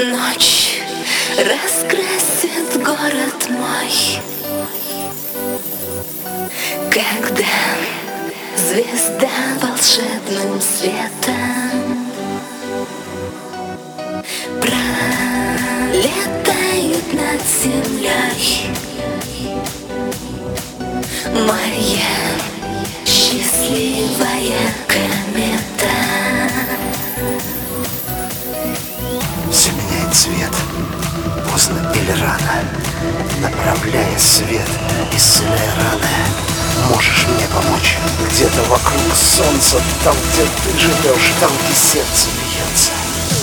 Ночь раскрасит город мой, когда звезда волшебным светом пролетает над землей. Моя счастливая комета. Все меняет цвет, поздно или рано, направляя свет, исцеляя раны. Можешь мне помочь? Где-то вокруг солнца, там, где ты живешь, там, где сердце бьется.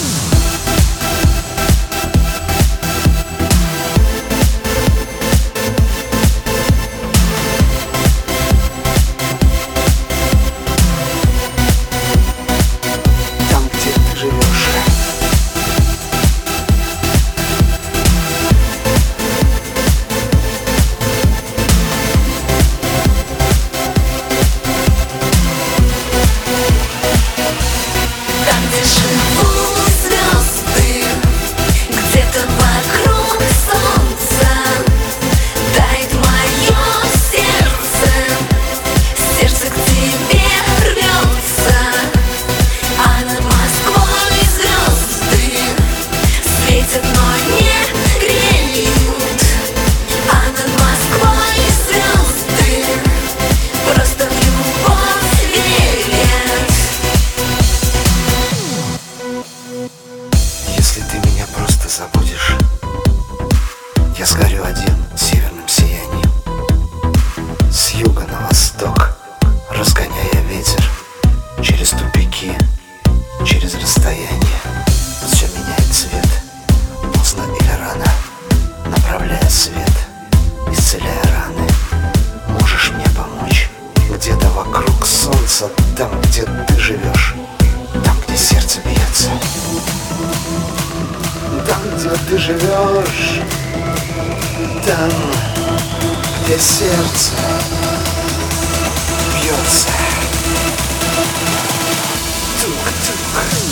Там, где ты живешь. Там, где живут звезды, где-то вокруг солнца тает мое сердце. Сердце к тебе рвется, а над Москвой звезды светят, но не греют. А над Москвой звезды просто в любовь верят. Если ты меня просто забудешь, я сгорю один северным сиянием. С юга на восток, разгоняя ветер, через тупики, через расстояние. Все меняет цвет, поздно или рано, направляя свет, исцеляя раны. Можешь мне помочь? Где-то вокруг солнца, там, где ты живешь, там, где сердце бьется. Там, где ты живешь, там, где сердце бьется. Тук-тук.